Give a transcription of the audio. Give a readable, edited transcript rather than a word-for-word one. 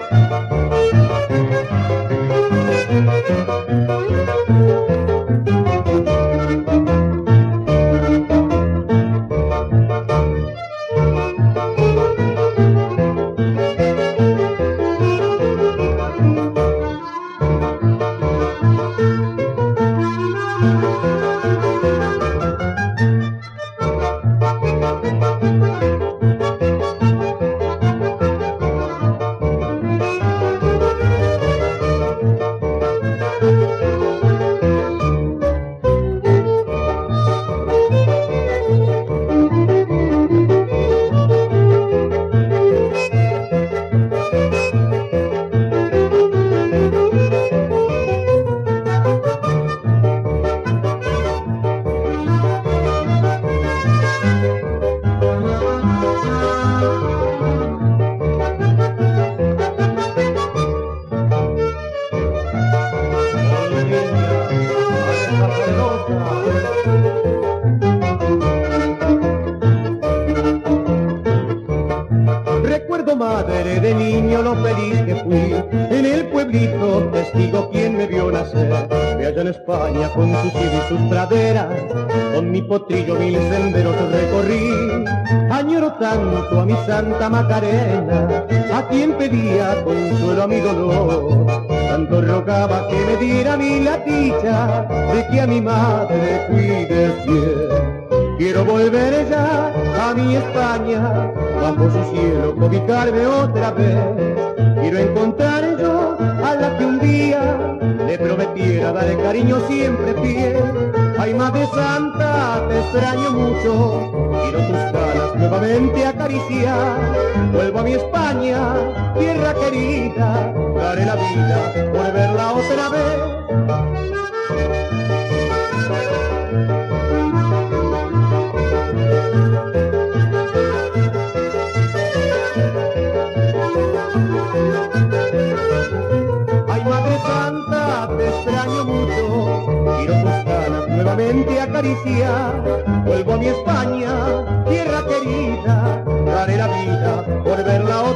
Recuerdo, madre, de niño lo feliz que fui, en el pueblito testigo quien me vio nacer, de allá en España con sus cielo y sus praderas, con mi potrillo mil senderos recorrí. Añoro tanto a mi Santa Macarena, a quien pedía consuelo a mi dolor, tanto rogaba que me diera a mí la dicha de que a mi madre cuide bien. Quiero volver ya a mi España, bajo su cielo cobijarme otra vez. Quiero encontrar yo a la que un día le prometiera dar el cariño siempre fiel. Ay, Madre Santa, te extraño mucho, quiero tus canas nuevamente acariciar. Vuelvo a mi España, tierra querida, daré la vida por verla otra vez. Ay, Madre Santa, te extraño mucho, quiero tus canas nuevamente acariciar. Vuelvo a mi España, tierra querida, daré la vida por verla